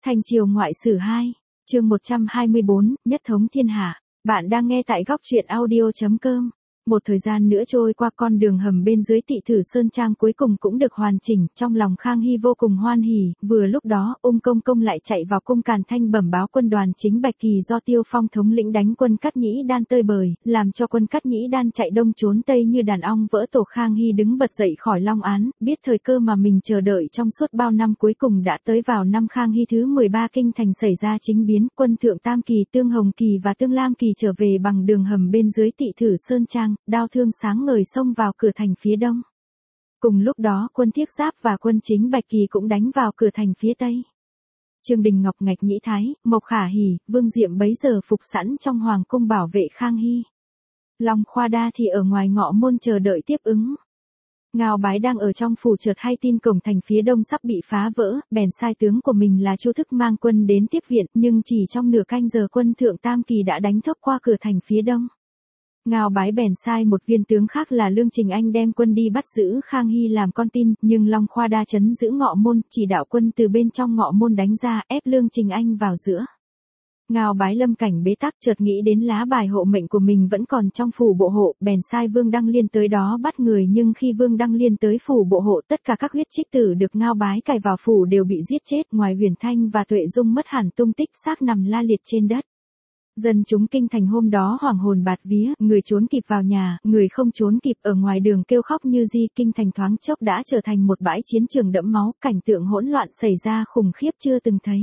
Thanh Triều Ngoại Sử 2, chương 124, Nhất thống thiên hạ. Bạn đang nghe tại góc truyện audio.com. Một thời gian nữa trôi qua, con đường hầm bên dưới Tị Thử Sơn Trang cuối cùng cũng được hoàn chỉnh, trong lòng Khang Hy vô cùng hoan hỉ. Vừa lúc đó, Ung Công Công lại chạy vào cung Càn Thanh bẩm báo quân đoàn chính Bạch Kỳ do Tiêu Phong thống lĩnh đánh quân Cát Nhĩ Đan tơi bời, làm cho quân Cát Nhĩ Đan chạy đông trốn tây như đàn ong vỡ tổ. Khang Hy đứng bật dậy khỏi long án, biết thời cơ mà mình chờ đợi trong suốt bao năm cuối cùng đã tới. Vào năm Khang Hy thứ 13, kinh thành xảy ra chính biến, quân Thượng Tam Kỳ, Tương Hồng Kỳ và Tương Lam Kỳ trở về bằng đường hầm bên dưới Tị Thử Sơn Trang, đao thương sáng ngời xông vào cửa thành phía đông. Cùng lúc đó, quân Thiết Giáp và quân chính Bạch Kỳ cũng đánh vào cửa thành phía tây. Trương Đình Ngọc, Ngạch Nhĩ Thái, Mộc Khả Hỉ, Vương Diệm bấy giờ phục sẵn trong hoàng cung bảo vệ Khang Hy. Long Khoa Đa thì ở ngoài ngọ môn chờ đợi tiếp ứng. Ngao Bái đang ở trong phủ chợt hay tin cổng thành phía đông sắp bị phá vỡ, bèn sai tướng của mình là Chu Thức mang quân đến tiếp viện, nhưng chỉ trong nửa canh giờ quân Thượng Tam Kỳ đã đánh thốc qua cửa thành phía đông. Ngao Bái bèn sai một viên tướng khác là Lương Trình Anh đem quân đi bắt giữ Khang Hy làm con tin, nhưng Long Khoa Đa trấn giữ ngọ môn, chỉ đạo quân từ bên trong ngọ môn đánh ra, ép Lương Trình Anh vào giữa. Ngao Bái lâm cảnh bế tắc, chợt nghĩ đến lá bài hộ mệnh của mình vẫn còn trong phủ bộ hộ, bèn sai Vương Đăng Liên tới đó bắt người, nhưng khi Vương Đăng Liên tới phủ bộ hộ, tất cả các huyết trích tử được Ngao Bái cài vào phủ đều bị giết chết, ngoài Huyền Thanh và Tuệ Dung mất hẳn tung tích, xác nằm la liệt trên đất. Dân chúng kinh thành hôm đó hoảng hồn bạt vía, người trốn kịp vào nhà, người không trốn kịp ở ngoài đường kêu khóc như di. Kinh thành thoáng chốc đã trở thành một bãi chiến trường đẫm máu, cảnh tượng hỗn loạn xảy ra khủng khiếp chưa từng thấy.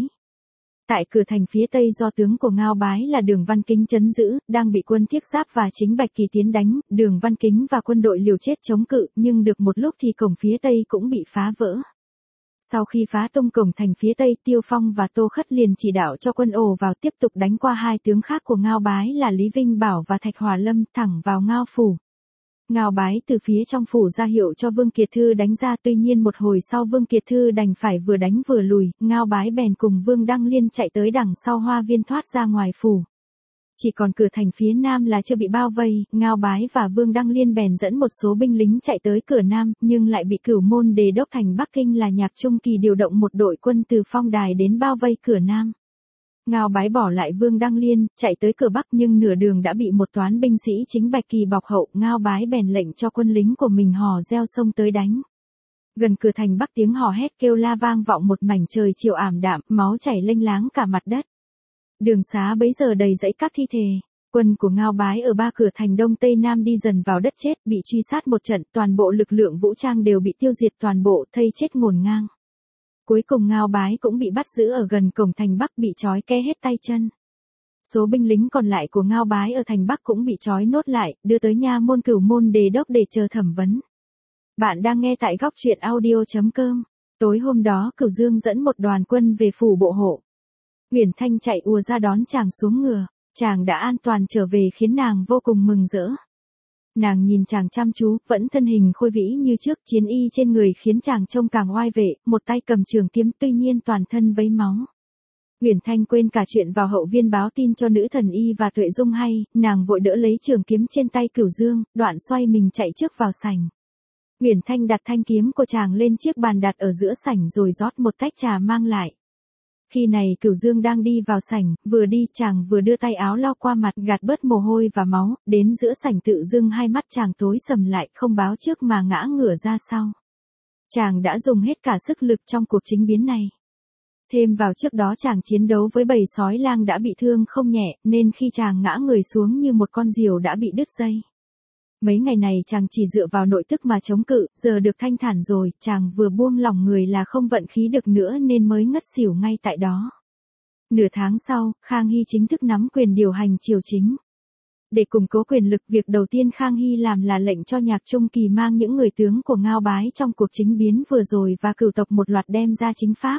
Tại cửa thành phía tây do tướng của Ngao Bái là Đường Văn Kính trấn giữ, đang bị quân Thiết Giáp và chính Bạch Kỳ tiến đánh, Đường Văn Kính và quân đội liều chết chống cự, nhưng được một lúc thì cổng phía tây cũng bị phá vỡ. Sau khi phá tung cổng thành phía tây, Tiêu Phong và Tô Khất liền chỉ đạo cho quân ồ vào tiếp tục đánh qua hai tướng khác của Ngao Bái là Lý Vinh Bảo và Thạch Hòa Lâm, thẳng vào Ngao phủ. Ngao Bái từ phía trong phủ ra hiệu cho Vương Kiệt Thư đánh ra, tuy nhiên một hồi sau Vương Kiệt Thư đành phải vừa đánh vừa lùi, Ngao Bái bèn cùng Vương Đăng Liên chạy tới đằng sau hoa viên thoát ra ngoài phủ. Chỉ còn cửa thành phía nam là chưa bị bao vây, Ngao Bái và Vương Đăng Liên bèn dẫn một số binh lính chạy tới cửa nam, nhưng lại bị Cửu Môn Đề đốc thành Bắc Kinh là Nhạc Trung Kỳ điều động một đội quân từ Phong Đài đến bao vây cửa nam. Ngao Bái bỏ lại Vương Đăng Liên, chạy tới cửa bắc, nhưng nửa đường đã bị một toán binh sĩ chính Bạch Kỳ bọc hậu, Ngao Bái bèn lệnh cho quân lính của mình hò reo xông tới đánh. Gần cửa thành bắc tiếng hò hét kêu la vang vọng một mảnh trời chiều ảm đạm, máu chảy lênh láng cả mặt đất. Đường xá bấy giờ đầy dãy các thi thể. Quân của Ngao Bái ở ba cửa thành đông tây nam đi dần vào đất chết, bị truy sát một trận, toàn bộ lực lượng vũ trang đều bị tiêu diệt toàn bộ, thây chết ngổn ngang. Cuối cùng Ngao Bái cũng bị bắt giữ ở gần cổng thành bắc, bị trói ke hết tay chân. Số binh lính còn lại của Ngao Bái ở thành bắc cũng bị trói nốt lại, đưa tới nha môn Cửu Môn Đề đốc để chờ thẩm vấn. Bạn đang nghe tại góc truyện audio.com. Tối hôm đó Cửu Dương dẫn một đoàn quân về phủ bộ hộ. Huyền Thanh chạy ùa ra đón chàng xuống ngựa, chàng đã an toàn trở về khiến nàng vô cùng mừng rỡ. Nàng nhìn chàng chăm chú, vẫn thân hình khôi vĩ như trước, chiến y trên người khiến chàng trông càng oai vệ, một tay cầm trường kiếm, tuy nhiên toàn thân vấy máu. Huyền Thanh quên cả chuyện vào hậu viên báo tin cho nữ thần y và Tuệ Dung hay, nàng vội đỡ lấy trường kiếm trên tay Cửu Dương, đoạn xoay mình chạy trước vào sảnh. Huyền Thanh đặt thanh kiếm của chàng lên chiếc bàn đặt ở giữa sảnh rồi rót một tách trà mang lại. Khi này Cửu Dương đang đi vào sảnh, vừa đi chàng vừa đưa tay áo lau qua mặt gạt bớt mồ hôi và máu, đến giữa sảnh tự dưng hai mắt chàng tối sầm lại, không báo trước mà ngã ngửa ra sau. Chàng đã dùng hết cả sức lực trong cuộc chính biến này. Thêm vào trước đó chàng chiến đấu với bầy sói lang đã bị thương không nhẹ, nên khi chàng ngã người xuống như một con diều đã bị đứt dây. Mấy ngày này chàng chỉ dựa vào nội tức mà chống cự, giờ được thanh thản rồi, chàng vừa buông lỏng người là không vận khí được nữa nên mới ngất xỉu ngay tại đó. Nửa tháng sau, Khang Hy chính thức nắm quyền điều hành triều chính. Để củng cố quyền lực, việc đầu tiên Khang Hy làm là lệnh cho Nhạc Trung Kỳ mang những người tướng của Ngao Bái trong cuộc chính biến vừa rồi và Cửu tộc một loạt đem ra chính pháp.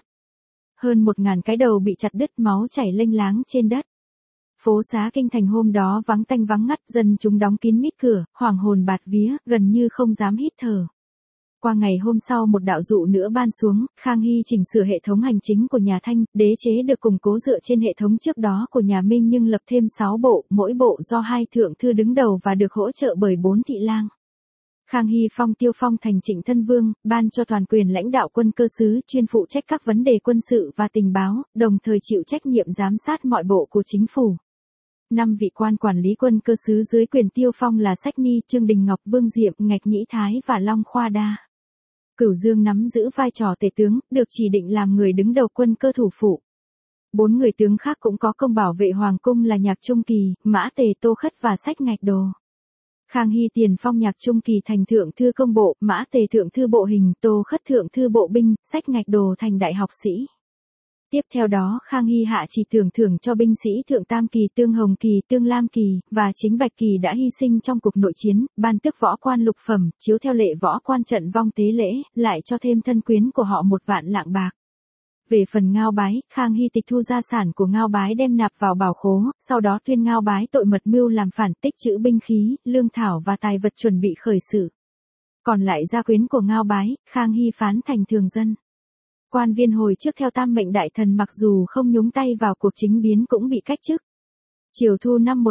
Hơn 1000 cái đầu bị chặt đứt, máu chảy lênh láng trên đất. Phố xá kinh thành hôm đó vắng tanh vắng ngắt, dân chúng đóng kín mít cửa, hoảng hồn bạt vía, gần như không dám hít thở. Qua ngày hôm sau một đạo dụ nữa ban xuống, Khang Hy chỉnh sửa hệ thống hành chính của nhà Thanh, đế chế được củng cố dựa trên hệ thống trước đó của nhà Minh nhưng lập thêm 6 bộ, mỗi bộ do 2 thượng thư đứng đầu và được hỗ trợ bởi 4 thị lang. Khang Hy phong Tiêu Phong thành Trịnh Thân Vương, ban cho toàn quyền lãnh đạo quân cơ sứ, chuyên phụ trách các vấn đề quân sự và tình báo, đồng thời chịu trách nhiệm giám sát mọi bộ của chính phủ. 5 vị quan quản lý quân cơ sứ dưới quyền Tiêu Phong là Sách Ni, Trương Đình Ngọc, Vương Diệm, Ngạch Nhĩ Thái và Long Khoa Đa. Cửu Dương nắm giữ vai trò tể tướng, được chỉ định làm người đứng đầu quân cơ thủ phủ. 4 người tướng khác cũng có công bảo vệ hoàng cung là Nhạc Trung Kỳ, Mã Tề, Tô Khất và Sách Ngạch Đồ. Khang Hy tiền phong Nhạc Trung Kỳ thành thượng thư công bộ, Mã Tề thượng thư bộ hình, Tô Khất thượng thư bộ binh, Sách Ngạch Đồ thành đại học sĩ. Tiếp theo đó Khang Hy hạ chỉ thưởng cho binh sĩ Thượng Tam Kỳ, Tương Hồng Kỳ, Tương Lam Kỳ, và chính Bạch Kỳ đã hy sinh trong cuộc nội chiến, ban tước võ quan lục phẩm, chiếu theo lệ võ quan trận vong tế lễ, lại cho thêm thân quyến của họ 1 vạn lạng bạc. Về phần Ngao Bái, Khang Hy tịch thu gia sản của Ngao Bái đem nạp vào bảo khố, sau đó tuyên Ngao Bái tội mật mưu làm phản, tích trữ binh khí, lương thảo và tài vật chuẩn bị khởi sự. Còn lại gia quyến của Ngao Bái, Khang Hy phán thành thường dân. Quan viên hồi trước theo Tam Mệnh Đại Thần mặc dù không nhúng tay vào cuộc chính biến cũng bị cách chức. Chiều thu năm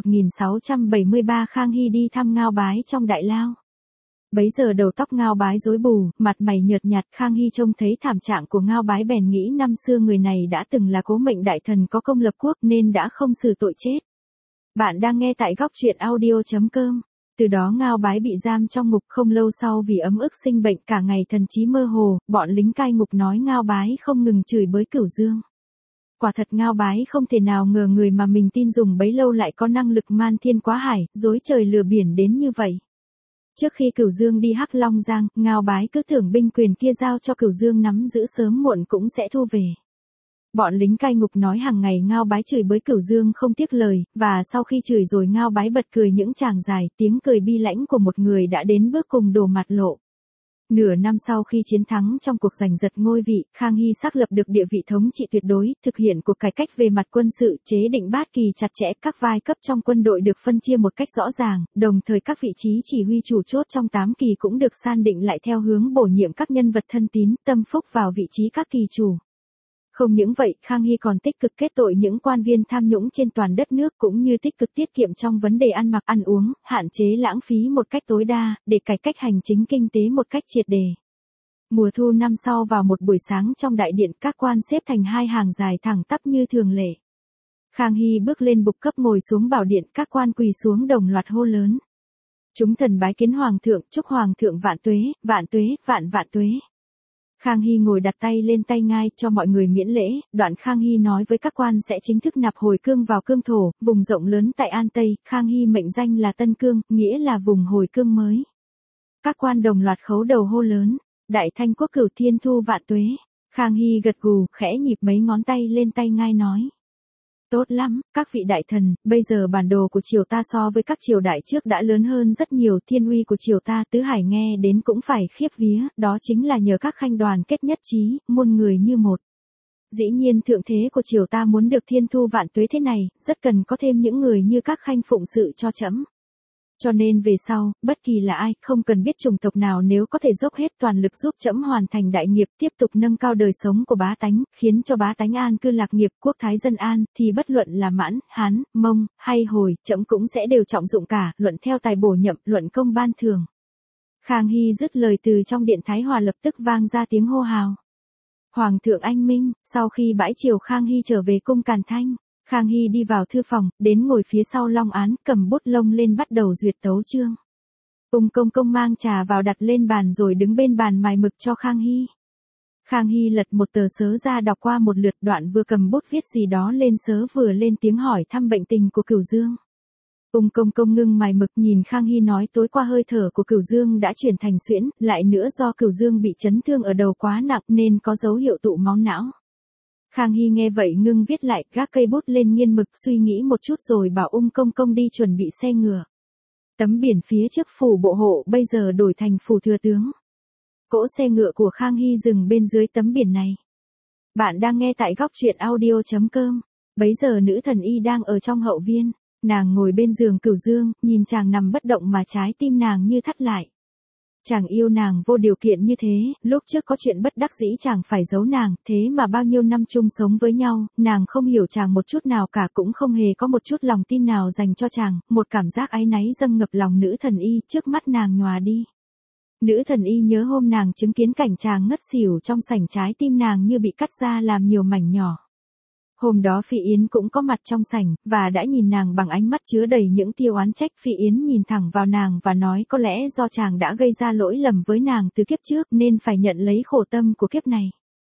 1673 Khang Hy đi thăm Ngao Bái trong đại lao. Bấy giờ đầu tóc Ngao Bái rối bù, mặt mày nhợt nhạt, Khang Hy trông thấy thảm trạng của Ngao Bái bèn nghĩ năm xưa người này đã từng là Cố Mệnh Đại Thần có công lập quốc nên đã không xử tội chết. Bạn đang nghe tại góc truyện audio.com. Từ đó Ngao Bái bị giam trong ngục, không lâu sau vì ấm ức sinh bệnh cả ngày thần trí mơ hồ, bọn lính cai ngục nói Ngao Bái không ngừng chửi bới Cửu Dương. Quả thật Ngao Bái không thể nào ngờ người mà mình tin dùng bấy lâu lại có năng lực man thiên quá hải, dối trời lừa biển đến như vậy. Trước khi Cửu Dương đi Hắc Long Giang, Ngao Bái cứ tưởng binh quyền kia giao cho Cửu Dương nắm giữ sớm muộn cũng sẽ thu về. Bọn lính cai ngục nói hàng ngày Ngao Bái chửi bới Cửu Dương không tiếc lời, và sau khi chửi rồi Ngao Bái bật cười những tràng dài, tiếng cười bi lãnh của một người đã đến bước cùng đổ mặt lộ. Nửa năm sau khi chiến thắng trong cuộc giành giật ngôi vị, Khang Hy xác lập được địa vị thống trị tuyệt đối, thực hiện cuộc cải cách về mặt quân sự, chế định bát kỳ chặt chẽ, các vai cấp trong quân đội được phân chia một cách rõ ràng, đồng thời các vị trí chỉ huy chủ chốt trong 8 kỳ cũng được san định lại theo hướng bổ nhiệm các nhân vật thân tín, tâm phúc vào vị trí các kỳ chủ. Không những vậy, Khang Hy còn tích cực kết tội những quan viên tham nhũng trên toàn đất nước cũng như tích cực tiết kiệm trong vấn đề ăn mặc ăn uống, hạn chế lãng phí một cách tối đa, để cải cách hành chính kinh tế một cách triệt để. Mùa thu năm sau vào một buổi sáng trong đại điện, các quan xếp thành 2 hàng dài thẳng tắp như thường lệ. Khang Hy bước lên bục cấp ngồi xuống bảo điện, các quan quỳ xuống đồng loạt hô lớn. Chúng thần bái kiến Hoàng thượng, chúc Hoàng thượng vạn tuế, vạn tuế, vạn vạn tuế. Khang Hy ngồi đặt tay lên tay ngai cho mọi người miễn lễ, đoạn Khang Hy nói với các quan sẽ chính thức nạp hồi cương vào cương thổ, vùng rộng lớn tại An Tây, Khang Hy mệnh danh là Tân Cương, nghĩa là vùng hồi cương mới. Các quan đồng loạt khấu đầu hô lớn, Đại Thanh quốc cửu thiên thu vạn tuế. Khang Hy gật gù, khẽ nhịp mấy ngón tay lên tay ngai nói. Tốt lắm, các vị đại thần, bây giờ bản đồ của triều ta so với các triều đại trước đã lớn hơn rất nhiều, thiên uy của triều ta tứ hải nghe đến cũng phải khiếp vía, đó chính là nhờ các khanh đoàn kết nhất trí, muôn người như một. Dĩ nhiên thượng thế của triều ta muốn được thiên thu vạn tuế thế này, rất cần có thêm những người như các khanh phụng sự cho trẫm. Cho nên về sau, bất kỳ là ai, không cần biết chủng tộc nào nếu có thể dốc hết toàn lực giúp trẫm hoàn thành đại nghiệp, tiếp tục nâng cao đời sống của bá tánh, khiến cho bá tánh an cư lạc nghiệp, quốc thái dân an, thì bất luận là Mãn, Hán, Mông, hay Hồi, trẫm cũng sẽ đều trọng dụng cả, luận theo tài bổ nhậm, luận công ban thưởng. Khang Hy dứt lời từ trong điện Thái Hòa lập tức vang ra tiếng hô hào. Hoàng thượng anh minh. Sau khi bãi triều Khang Hy trở về cung Càn Thanh. Khang Hy đi vào thư phòng, đến ngồi phía sau long án, cầm bút lông lên bắt đầu duyệt tấu chương. Công công mang trà vào đặt lên bàn rồi đứng bên bàn mài mực cho Khang Hy. Khang Hy lật một tờ sớ ra đọc qua một lượt, đoạn vừa cầm bút viết gì đó lên sớ vừa lên tiếng hỏi thăm bệnh tình của Cửu Dương. Công ngưng mài mực nhìn Khang Hy nói, tối qua hơi thở của Cửu Dương đã chuyển thành suyễn, lại nữa do Cửu Dương bị chấn thương ở đầu quá nặng nên có dấu hiệu tụ máu não. Khang Hy nghe vậy ngưng viết lại, gác cây bút lên nghiên mực, suy nghĩ một chút rồi bảo công đi chuẩn bị xe ngựa. Tấm biển phía trước phủ bộ hộ bây giờ đổi thành phủ thừa tướng. Cỗ xe ngựa của Khang Hy dừng bên dưới tấm biển này. Bạn đang nghe tại góc truyện audio.com. Bấy giờ nữ thần y đang ở trong hậu viên. Nàng ngồi bên giường Cửu Dương, nhìn chàng nằm bất động mà trái tim nàng như thắt lại. Chàng yêu nàng vô điều kiện như thế, lúc trước có chuyện bất đắc dĩ chàng phải giấu nàng, thế mà bao nhiêu năm chung sống với nhau, nàng không hiểu chàng một chút nào cả, cũng không hề có một chút lòng tin nào dành cho chàng, một cảm giác áy náy dâng ngập lòng nữ thần y, trước mắt nàng nhòa đi. Nữ thần y nhớ hôm nàng chứng kiến cảnh chàng ngất xỉu trong sảnh, trái tim nàng như bị cắt ra làm nhiều mảnh nhỏ. Hôm đó Phi Yến cũng có mặt trong sảnh, và đã nhìn nàng bằng ánh mắt chứa đầy những tia oán trách. Phi Yến nhìn thẳng vào nàng và nói có lẽ do chàng đã gây ra lỗi lầm với nàng từ kiếp trước nên phải nhận lấy khổ tâm của kiếp này.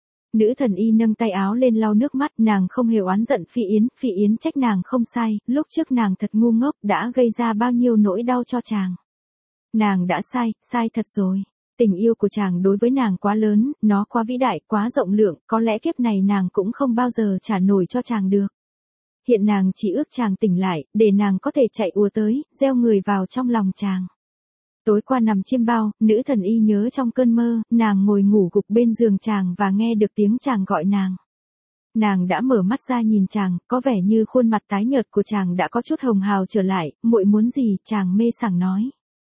Nữ thần y nâng tay áo lên lau nước mắt, nàng không hề oán giận Phi Yến trách nàng không sai, lúc trước nàng thật ngu ngốc đã gây ra bao nhiêu nỗi đau cho chàng. Nàng đã sai thật rồi. Tình yêu của chàng đối với nàng quá lớn, nó quá vĩ đại, quá rộng lượng, có lẽ kiếp này nàng cũng không bao giờ trả nổi cho chàng được. Hiện nàng chỉ ước chàng tỉnh lại, để nàng có thể chạy ùa tới, gieo người vào trong lòng chàng. Tối qua nằm chiêm bao, nữ thần y nhớ trong cơn mơ, nàng ngồi ngủ gục bên giường chàng và nghe được tiếng chàng gọi nàng. Nàng đã mở mắt ra nhìn chàng, có vẻ như khuôn mặt tái nhợt của chàng đã có chút hồng hào trở lại. Muội muốn gì? Chàng mê sảng nói.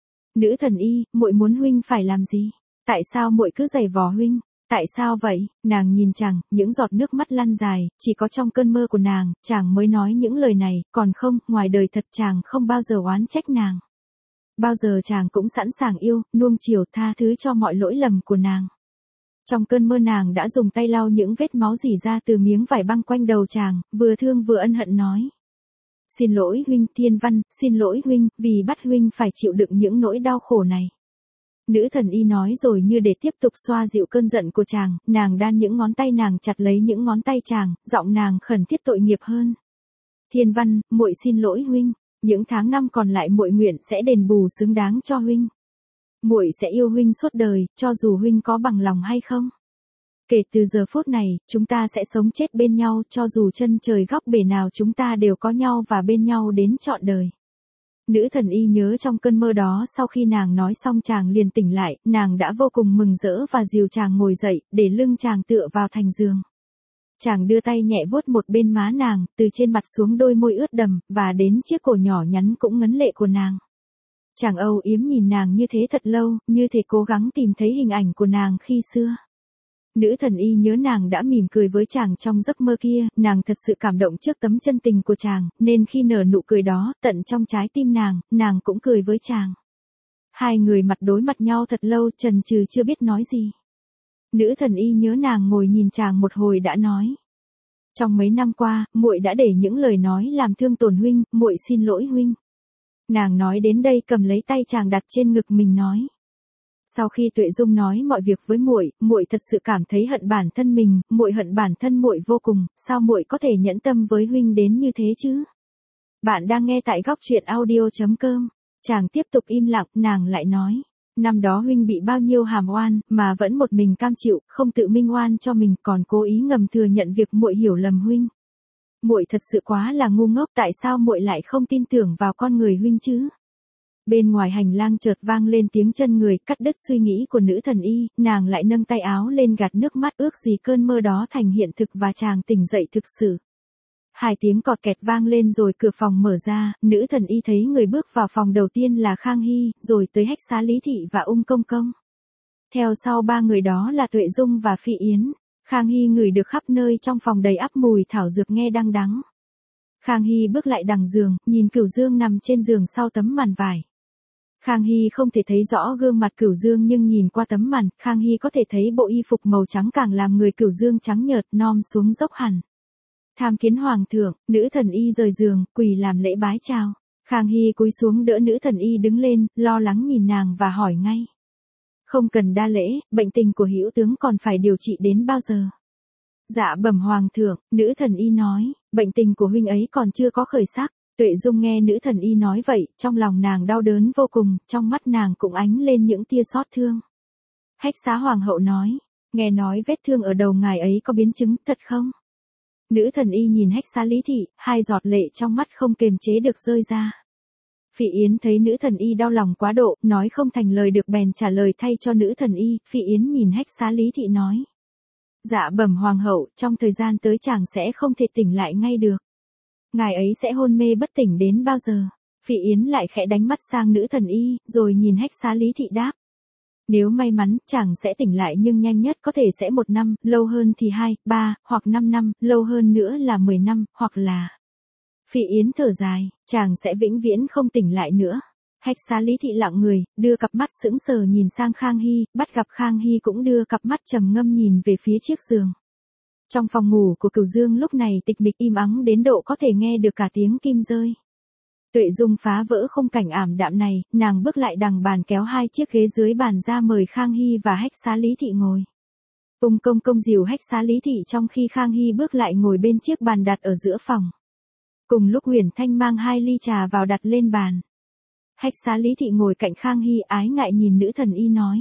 Nữ thần y, muội muốn huynh phải làm gì? Tại sao muội cứ giày vò huynh? Tại sao vậy? Nàng nhìn chàng, những giọt nước mắt lăn dài, chỉ có trong cơn mơ của nàng, chàng mới nói những lời này, còn không, ngoài đời thật chàng không bao giờ oán trách nàng. Bao giờ chàng cũng sẵn sàng yêu, nuông chiều, tha thứ cho mọi lỗi lầm của nàng. Trong cơn mơ nàng đã dùng tay lau những vết máu rỉ ra từ miếng vải băng quanh đầu chàng, vừa thương vừa ân hận nói. Xin lỗi huynh, Thiên Văn, xin lỗi huynh, vì bắt huynh phải chịu đựng những nỗi đau khổ này. Nữ thần y nói rồi như để tiếp tục xoa dịu cơn giận của chàng, nàng đan những ngón tay nàng chặt lấy những ngón tay chàng, giọng nàng khẩn thiết tội nghiệp hơn. Thiên Văn, muội xin lỗi huynh, những tháng năm còn lại muội nguyện sẽ đền bù xứng đáng cho huynh. Muội sẽ yêu huynh suốt đời, cho dù huynh có bằng lòng hay không. Kể từ giờ phút này, chúng ta sẽ sống chết bên nhau, cho dù chân trời góc bể nào chúng ta đều có nhau và bên nhau đến trọn đời. Nữ thần y nhớ trong cơn mơ đó, sau khi nàng nói xong chàng liền tỉnh lại, nàng đã vô cùng mừng rỡ và dìu chàng ngồi dậy, để lưng chàng tựa vào thành giường. Chàng đưa tay nhẹ vuốt một bên má nàng, từ trên mặt xuống đôi môi ướt đầm, và đến chiếc cổ nhỏ nhắn cũng ngấn lệ của nàng. Chàng âu yếm nhìn nàng như thế thật lâu, như thể cố gắng tìm thấy hình ảnh của nàng khi xưa. Nữ thần y nhớ nàng đã mỉm cười với chàng trong giấc mơ kia, nàng thật sự cảm động trước tấm chân tình của chàng, nên khi nở nụ cười đó, tận trong trái tim nàng cũng cười với chàng. Hai người mặt đối mặt nhau thật lâu, chần chừ chưa biết nói gì. Nữ thần y nhớ nàng ngồi nhìn chàng một hồi đã nói. Trong mấy năm qua, muội đã để những lời nói làm thương tổn huynh, muội xin lỗi huynh. Nàng nói đến đây cầm lấy tay chàng đặt trên ngực mình nói. Sau khi Tuệ Dung nói mọi việc với muội, muội thật sự cảm thấy hận bản thân mình, muội hận bản thân muội vô cùng, sao muội có thể nhẫn tâm với huynh đến như thế chứ? Bạn đang nghe tại góc truyện audio.com. Chàng tiếp tục im lặng, nàng lại nói. Năm đó huynh bị bao nhiêu hàm oan, mà vẫn một mình cam chịu, không tự minh oan cho mình, còn cố ý ngầm thừa nhận việc muội hiểu lầm huynh. Muội thật sự quá là ngu ngốc, tại sao muội lại không tin tưởng vào con người huynh chứ? Bên ngoài hành lang chợt vang lên tiếng chân người, cắt đứt suy nghĩ của nữ thần y, nàng lại nâng tay áo lên gạt nước mắt, ước gì cơn mơ đó thành hiện thực và chàng tỉnh dậy thực sự. Hai tiếng cọt kẹt vang lên rồi cửa phòng mở ra, nữ thần y thấy người bước vào phòng đầu tiên là Khang Hy, rồi tới Hách Xá Lý Thị và Ung Công Công. Theo sau ba người đó là Tuệ Dung và Phi Yến. Khang Hy ngửi được khắp nơi trong phòng đầy ắp mùi thảo dược nghe đăng đắng. Khang Hy bước lại đằng giường, nhìn Cửu Dương nằm trên giường sau tấm màn vải. Khang Hy không thể thấy rõ gương mặt Cửu Dương nhưng nhìn qua tấm màn, Khang Hy có thể thấy bộ y phục màu trắng càng làm người Cửu Dương trắng nhợt, nom xuống dốc hẳn. Tham kiến hoàng thượng, nữ thần y rời giường, quỳ làm lễ bái chào. Khang Hy cúi xuống đỡ nữ thần y đứng lên, lo lắng nhìn nàng và hỏi ngay. Không cần đa lễ, bệnh tình của hữu tướng còn phải điều trị đến bao giờ? Dạ bẩm hoàng thượng, nữ thần y nói, bệnh tình của huynh ấy còn chưa có khởi sắc. Tuệ Dung nghe nữ thần y nói vậy, trong lòng nàng đau đớn vô cùng, trong mắt nàng cũng ánh lên những tia xót thương. Hách Xá hoàng hậu nói, nghe nói vết thương ở đầu ngài ấy có biến chứng, thật không? Nữ thần y nhìn Hách Xá Lý Thị, hai giọt lệ trong mắt không kềm chế được rơi ra. Phi Yến thấy nữ thần y đau lòng quá độ, nói không thành lời được bèn trả lời thay cho nữ thần y. Phi Yến nhìn Hách Xá Lý Thị nói. Dạ bẩm hoàng hậu, trong thời gian tới chàng sẽ không thể tỉnh lại ngay được. Ngài ấy sẽ hôn mê bất tỉnh đến bao giờ? Phi Yến lại khẽ đánh mắt sang nữ thần y, rồi nhìn Hách Xá Lý Thị đáp. Nếu may mắn, chàng sẽ tỉnh lại nhưng nhanh nhất có thể sẽ 1 năm, lâu hơn thì 2, 3, hoặc 5 năm, lâu hơn nữa là 10 năm, hoặc là... Phi Yến thở dài, chàng sẽ vĩnh viễn không tỉnh lại nữa. Hách Xá Lý Thị lặng người, đưa cặp mắt sững sờ nhìn sang Khang Hy, bắt gặp Khang Hy cũng đưa cặp mắt trầm ngâm nhìn về phía chiếc giường. Trong phòng ngủ của Cửu Dương lúc này tịch mịch im ắng đến độ có thể nghe được cả tiếng kim rơi. Tuệ Dung phá vỡ khung cảnh ảm đạm này, nàng bước lại đằng bàn kéo hai chiếc ghế dưới bàn ra mời Khang Hy và Hách Xá Lý Thị ngồi. Công công dìu Hách Xá Lý Thị trong khi Khang Hy bước lại ngồi bên chiếc bàn đặt ở giữa phòng. Cùng lúc Huyền Thanh mang 2 ly trà vào đặt lên bàn. Hách Xá Lý Thị ngồi cạnh Khang Hy ái ngại nhìn nữ thần y nói.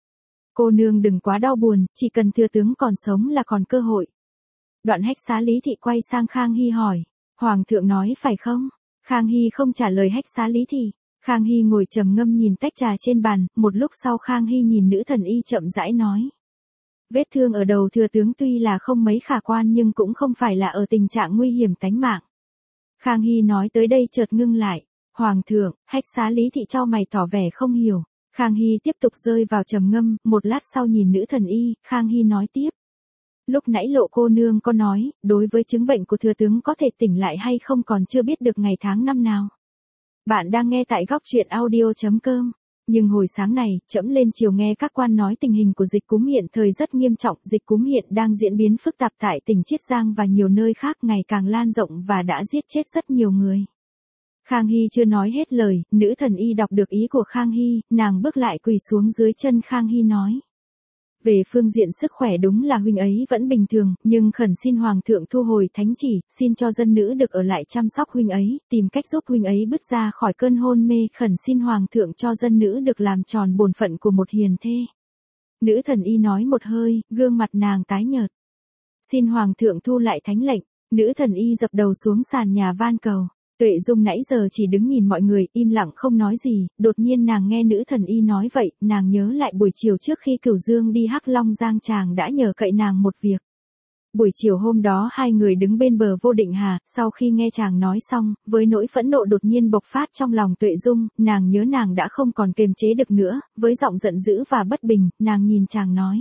Cô nương đừng quá đau buồn, chỉ cần thừa tướng còn sống là còn cơ hội. Đoạn Hách Xá Lý Thị quay sang Khang Hy hỏi. Hoàng thượng nói phải không? Khang Hy không trả lời Hách Xá Lý Thị. Khang Hy ngồi trầm ngâm nhìn tách trà trên bàn, một lúc sau Khang Hy nhìn nữ thần y chậm rãi nói. Vết thương ở đầu thừa tướng tuy là không mấy khả quan nhưng cũng không phải là ở tình trạng nguy hiểm tánh mạng. Khang Hy nói tới đây chợt ngưng lại. Hoàng thượng, Hách Xá Lý Thị chau mày tỏ vẻ không hiểu. Khang Hy tiếp tục rơi vào trầm ngâm, một lát sau nhìn nữ thần y, Khang Hy nói tiếp. Lúc nãy Lộ cô nương có nói, đối với chứng bệnh của thừa tướng có thể tỉnh lại hay không còn chưa biết được ngày tháng năm nào. Bạn đang nghe tại góc truyện audio.com. Nhưng hồi sáng này, trẫm lên chiều nghe các quan nói tình hình của dịch cúm hiện thời rất nghiêm trọng, dịch cúm hiện đang diễn biến phức tạp tại tỉnh Chiết Giang và nhiều nơi khác ngày càng lan rộng và đã giết chết rất nhiều người. Khang Hy chưa nói hết lời, nữ thần y đọc được ý của Khang Hy, nàng bước lại quỳ xuống dưới chân Khang Hy nói. Về phương diện sức khỏe đúng là huynh ấy vẫn bình thường, nhưng khẩn xin Hoàng thượng thu hồi thánh chỉ, xin cho dân nữ được ở lại chăm sóc huynh ấy, tìm cách giúp huynh ấy bứt ra khỏi cơn hôn mê, khẩn xin Hoàng thượng cho dân nữ được làm tròn bổn phận của một hiền thê. Nữ thần y nói một hơi, gương mặt nàng tái nhợt. Xin Hoàng thượng thu lại thánh lệnh, nữ thần y dập đầu xuống sàn nhà van cầu. Tuệ Dung nãy giờ chỉ đứng nhìn mọi người, im lặng không nói gì, đột nhiên nàng nghe nữ thần y nói vậy, nàng nhớ lại buổi chiều trước khi Cửu Dương đi Hắc Long Giang chàng đã nhờ cậy nàng một việc. Buổi chiều hôm đó hai người đứng bên bờ Vô Định Hà, sau khi nghe chàng nói xong, với nỗi phẫn nộ đột nhiên bộc phát trong lòng Tuệ Dung, nàng nhớ nàng đã không còn kiềm chế được nữa, với giọng giận dữ và bất bình, nàng nhìn chàng nói.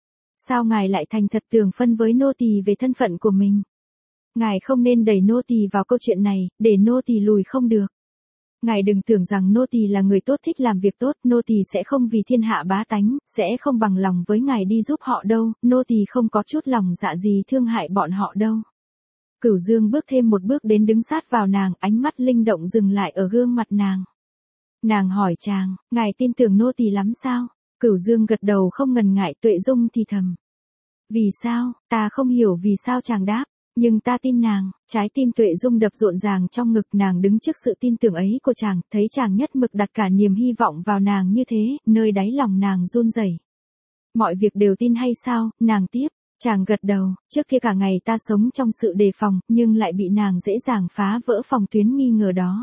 Sao ngài lại thành thật tường phân với nô tỳ về thân phận của mình? Ngài không nên đẩy nô tỳ vào câu chuyện này, để nô tỳ lùi không được. Ngài đừng tưởng rằng nô tỳ là người tốt thích làm việc tốt, nô tỳ sẽ không vì thiên hạ bá tánh, sẽ không bằng lòng với ngài đi giúp họ đâu, nô tỳ không có chút lòng dạ gì thương hại bọn họ đâu. Cửu Dương bước thêm một bước đến đứng sát vào nàng, ánh mắt linh động dừng lại ở gương mặt nàng. Nàng hỏi chàng, ngài tin tưởng nô tỳ lắm sao? Cửu Dương gật đầu không ngần ngại. Tuệ Dung thì thầm. Vì sao, ta không hiểu vì sao chàng đáp. Nhưng ta tin nàng, trái tim Tuệ Dung đập rộn ràng trong ngực, nàng đứng trước sự tin tưởng ấy của chàng, thấy chàng nhất mực đặt cả niềm hy vọng vào nàng như thế, nơi đáy lòng nàng run rẩy. Mọi việc đều tin hay sao, nàng tiếp, chàng gật đầu, trước kia cả ngày ta sống trong sự đề phòng, nhưng lại bị nàng dễ dàng phá vỡ phòng tuyến nghi ngờ đó.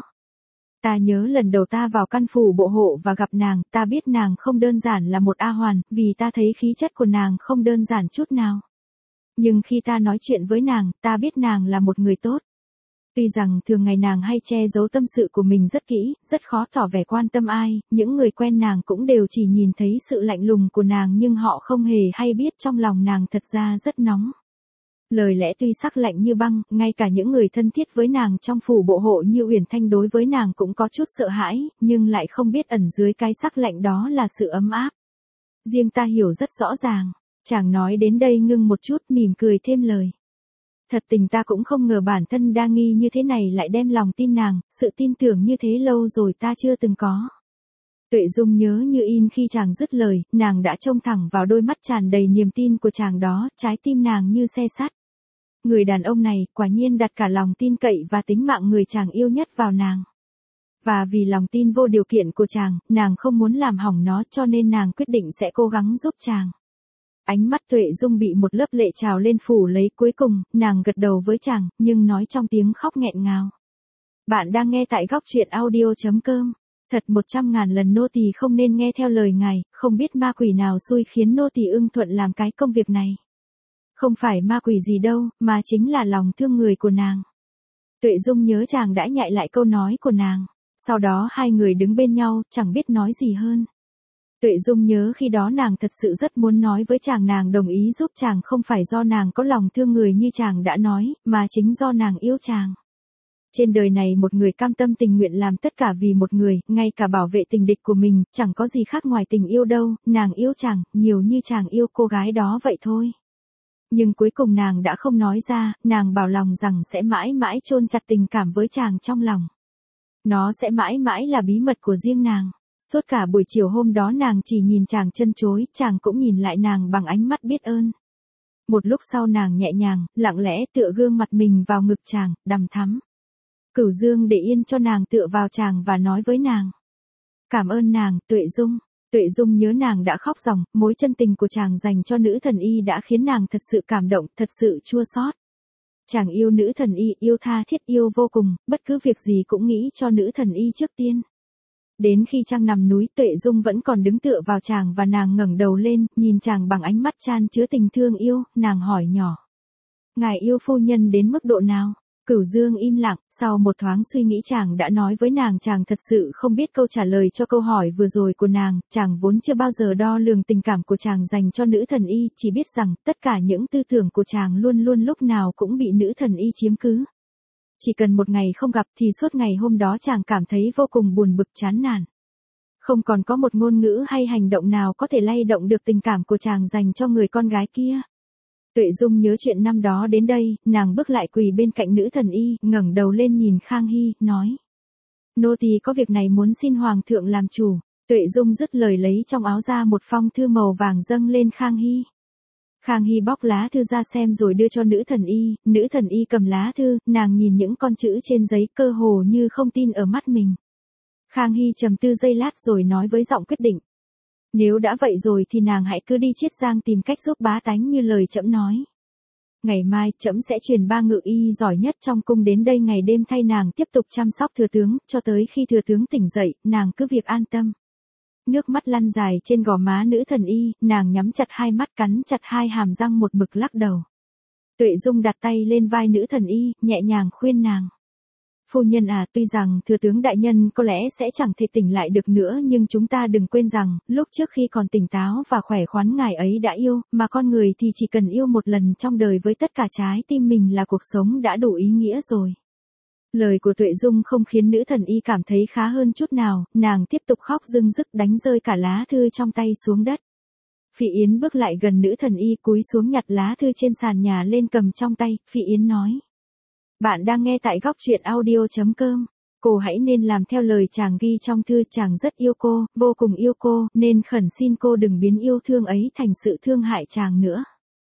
Ta nhớ lần đầu ta vào căn phủ bộ hộ và gặp nàng, ta biết nàng không đơn giản là một A hoàn, vì ta thấy khí chất của nàng không đơn giản chút nào. Nhưng khi ta nói chuyện với nàng, ta biết nàng là một người tốt. Tuy rằng thường ngày nàng hay che giấu tâm sự của mình rất kỹ, rất khó tỏ vẻ quan tâm ai, những người quen nàng cũng đều chỉ nhìn thấy sự lạnh lùng của nàng nhưng họ không hề hay biết trong lòng nàng thật ra rất nóng. Lời lẽ tuy sắc lạnh như băng, ngay cả những người thân thiết với nàng trong phủ bộ hộ như Uyển Thanh đối với nàng cũng có chút sợ hãi, nhưng lại không biết ẩn dưới cái sắc lạnh đó là sự ấm áp. Riêng ta hiểu rất rõ ràng. Chàng nói đến đây ngưng một chút, mỉm cười thêm lời. Thật tình ta cũng không ngờ bản thân đa nghi như thế này lại đem lòng tin nàng, sự tin tưởng như thế lâu rồi ta chưa từng có. Tuệ Dung nhớ như in khi chàng dứt lời, nàng đã trông thẳng vào đôi mắt tràn đầy niềm tin của chàng đó, trái tim nàng như xe sắt. Người đàn ông này, quả nhiên đặt cả lòng tin cậy và tính mạng người chàng yêu nhất vào nàng. Và vì lòng tin vô điều kiện của chàng, nàng không muốn làm hỏng nó cho nên nàng quyết định sẽ cố gắng giúp chàng. Ánh mắt Tuệ Dung bị một lớp lệ trào lên phủ lấy, cuối cùng, nàng gật đầu với chàng, nhưng nói trong tiếng khóc nghẹn ngào. Bạn đang nghe tại góc truyện audio.com. Thật 100.000 lần nô tỳ không nên nghe theo lời ngài, không biết ma quỷ nào xui khiến nô tỳ ưng thuận làm cái công việc này. Không phải ma quỷ gì đâu, mà chính là lòng thương người của nàng. Tuệ Dung nhớ chàng đã nhại lại câu nói của nàng. Sau đó hai người đứng bên nhau, chẳng biết nói gì hơn. Tuệ Dung nhớ khi đó nàng thật sự rất muốn nói với chàng nàng đồng ý giúp chàng không phải do nàng có lòng thương người như chàng đã nói, mà chính do nàng yêu chàng. Trên đời này một người cam tâm tình nguyện làm tất cả vì một người, ngay cả bảo vệ tình địch của mình, chẳng có gì khác ngoài tình yêu đâu, nàng yêu chàng, nhiều như chàng yêu cô gái đó vậy thôi. Nhưng cuối cùng nàng đã không nói ra, nàng bảo lòng rằng sẽ mãi mãi chôn chặt tình cảm với chàng trong lòng. Nó sẽ mãi mãi là bí mật của riêng nàng. Suốt cả buổi chiều hôm đó nàng chỉ nhìn chàng chân chối, chàng cũng nhìn lại nàng bằng ánh mắt biết ơn. Một lúc sau nàng nhẹ nhàng, lặng lẽ tựa gương mặt mình vào ngực chàng, đằm thắm. Cửu Dương để yên cho nàng tựa vào chàng và nói với nàng. Cảm ơn nàng, Tuệ Dung. Tuệ Dung nhớ nàng đã khóc ròng, mối chân tình của chàng dành cho nữ thần y đã khiến nàng thật sự cảm động, thật sự chua xót. Chàng yêu nữ thần y, yêu tha thiết, yêu vô cùng, bất cứ việc gì cũng nghĩ cho nữ thần y trước tiên. Đến khi trăng nằm núi, Tuệ Dung vẫn còn đứng tựa vào chàng và nàng ngẩng đầu lên, nhìn chàng bằng ánh mắt chan chứa tình thương yêu, nàng hỏi nhỏ. Ngài yêu phu nhân đến mức độ nào? Cửu Dương im lặng, sau một thoáng suy nghĩ chàng đã nói với nàng chàng thật sự không biết câu trả lời cho câu hỏi vừa rồi của nàng, chàng vốn chưa bao giờ đo lường tình cảm của chàng dành cho nữ thần y, chỉ biết rằng tất cả những tư tưởng của chàng luôn luôn lúc nào cũng bị nữ thần y chiếm cứ. Chỉ cần một ngày không gặp thì suốt ngày hôm đó chàng cảm thấy vô cùng buồn bực chán nản. Không còn có một ngôn ngữ hay hành động nào có thể lay động được tình cảm của chàng dành cho người con gái kia. Tuệ Dung nhớ chuyện năm đó đến đây, nàng bước lại quỳ bên cạnh nữ thần y, ngẩng đầu lên nhìn Khang Hy, nói. Nô tỳ có việc này muốn xin Hoàng thượng làm chủ. Tuệ Dung dứt lời lấy trong áo ra một phong thư màu vàng dâng lên Khang Hy. Khang Hy bóc lá thư ra xem rồi đưa cho nữ thần y cầm lá thư, nàng nhìn những con chữ trên giấy cơ hồ như không tin ở mắt mình. Khang Hy trầm tư giây lát rồi nói với giọng quyết định. Nếu đã vậy rồi thì nàng hãy cứ đi Chiết Giang tìm cách giúp bá tánh như lời trẫm nói. Ngày mai trẫm sẽ truyền 3 ngự y giỏi nhất trong cung đến đây ngày đêm thay nàng tiếp tục chăm sóc thừa tướng, cho tới khi thừa tướng tỉnh dậy, nàng cứ việc an tâm. Nước mắt lăn dài trên gò má nữ thần y, nàng nhắm chặt hai mắt cắn chặt hai hàm răng một mực lắc đầu. Tuệ Dung đặt tay lên vai nữ thần y, nhẹ nhàng khuyên nàng. Phu nhân à, tuy rằng thừa tướng đại nhân có lẽ sẽ chẳng thể tỉnh lại được nữa nhưng chúng ta đừng quên rằng, lúc trước khi còn tỉnh táo và khỏe khoắn ngài ấy đã yêu, mà con người thì chỉ cần yêu một lần trong đời với tất cả trái tim mình là cuộc sống đã đủ ý nghĩa rồi. Lời của Tuệ Dung không khiến nữ thần y cảm thấy khá hơn chút nào, nàng tiếp tục khóc rưng rức đánh rơi cả lá thư trong tay xuống đất. Phỉ Yến bước lại gần nữ thần y cúi xuống nhặt lá thư trên sàn nhà lên cầm trong tay, Phỉ Yến nói. Bạn đang nghe tại góc truyện audio.com. Cô hãy nên làm theo lời chàng ghi trong thư, chàng rất yêu cô, vô cùng yêu cô, nên khẩn xin cô đừng biến yêu thương ấy thành sự thương hại chàng nữa.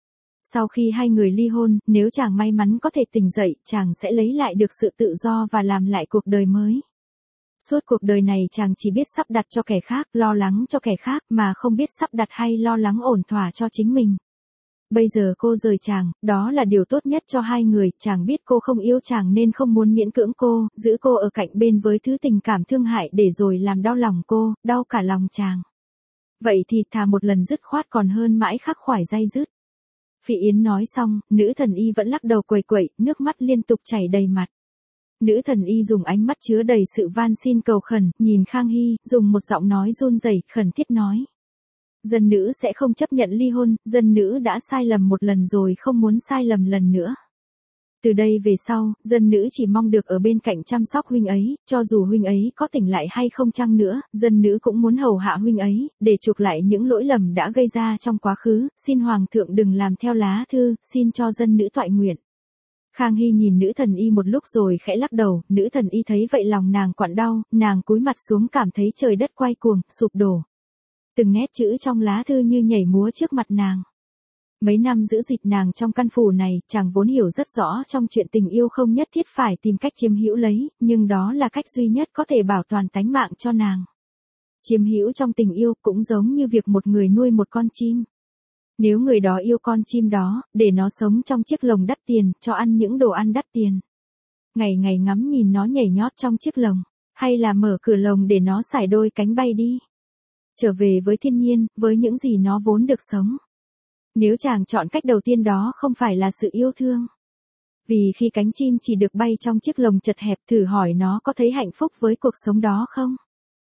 Sau khi hai người ly hôn, nếu chàng may mắn có thể tỉnh dậy, chàng sẽ lấy lại được sự tự do và làm lại cuộc đời mới. Suốt cuộc đời này chàng chỉ biết sắp đặt cho kẻ khác, lo lắng cho kẻ khác mà không biết sắp đặt hay lo lắng ổn thỏa cho chính mình. Bây giờ cô rời chàng, đó là điều tốt nhất cho hai người, chàng biết cô không yêu chàng nên không muốn miễn cưỡng cô, giữ cô ở cạnh bên với thứ tình cảm thương hại để rồi làm đau lòng cô, đau cả lòng chàng. Vậy thì thà một lần dứt khoát còn hơn mãi khắc khoải day dứt. Phỉ Yến nói xong, nữ thần y vẫn lắc đầu quẩy quẩy, nước mắt liên tục chảy đầy mặt. Nữ thần y dùng ánh mắt chứa đầy sự van xin cầu khẩn, nhìn Khang Hy, dùng một giọng nói run rẩy khẩn thiết nói. Dân nữ sẽ không chấp nhận ly hôn, dân nữ đã sai lầm một lần rồi không muốn sai lầm lần nữa. Từ đây về sau, dân nữ chỉ mong được ở bên cạnh chăm sóc huynh ấy, cho dù huynh ấy có tỉnh lại hay không chăng nữa, dân nữ cũng muốn hầu hạ huynh ấy, để chuộc lại những lỗi lầm đã gây ra trong quá khứ, xin Hoàng thượng đừng làm theo lá thư, xin cho dân nữ toại nguyện. Khang Hy nhìn nữ thần y một lúc rồi khẽ lắc đầu, nữ thần y thấy vậy lòng nàng quặn đau, nàng cúi mặt xuống cảm thấy trời đất quay cuồng, sụp đổ. Từng nét chữ trong lá thư như nhảy múa trước mặt nàng. Mấy năm giữ gìn nàng trong căn phủ này, chàng vốn hiểu rất rõ trong chuyện tình yêu không nhất thiết phải tìm cách chiếm hữu lấy, nhưng đó là cách duy nhất có thể bảo toàn tánh mạng cho nàng. Chiếm hữu trong tình yêu cũng giống như việc một người nuôi một con chim. Nếu người đó yêu con chim đó, để nó sống trong chiếc lồng đắt tiền, cho ăn những đồ ăn đắt tiền. Ngày ngày ngắm nhìn nó nhảy nhót trong chiếc lồng, hay là mở cửa lồng để nó sải đôi cánh bay đi. Trở về với thiên nhiên, với những gì nó vốn được sống. Nếu chàng chọn cách đầu tiên đó không phải là sự yêu thương. Vì khi cánh chim chỉ được bay trong chiếc lồng chật hẹp, thử hỏi nó có thấy hạnh phúc với cuộc sống đó không?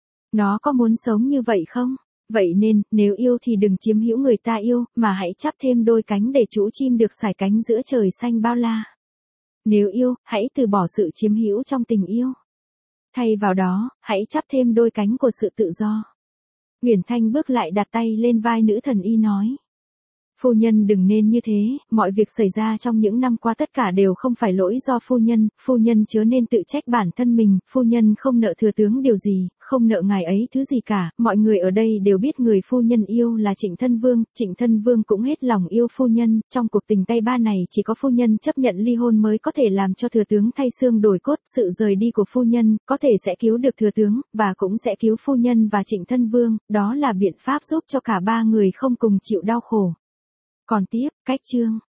Nó có muốn sống như vậy không? Vậy nên, nếu yêu thì đừng chiếm hữu người ta yêu, mà hãy chắp thêm đôi cánh để chú chim được sải cánh giữa trời xanh bao la. Nếu yêu, hãy từ bỏ sự chiếm hữu trong tình yêu. Thay vào đó, hãy chắp thêm đôi cánh của sự tự do. Uyển Thanh bước lại đặt tay lên vai nữ thần y nói. Phu nhân đừng nên như thế, mọi việc xảy ra trong những năm qua tất cả đều không phải lỗi do phu nhân chớ nên tự trách bản thân mình, phu nhân không nợ thừa tướng điều gì, không nợ ngài ấy thứ gì cả, mọi người ở đây đều biết người phu nhân yêu là Trịnh Thân Vương cũng hết lòng yêu phu nhân, trong cuộc tình tay ba này chỉ có phu nhân chấp nhận ly hôn mới có thể làm cho thừa tướng thay xương đổi cốt, sự rời đi của phu nhân, có thể sẽ cứu được thừa tướng, và cũng sẽ cứu phu nhân và Trịnh Thân Vương, đó là biện pháp giúp cho cả ba người không cùng chịu đau khổ. Còn tiếp, cách chương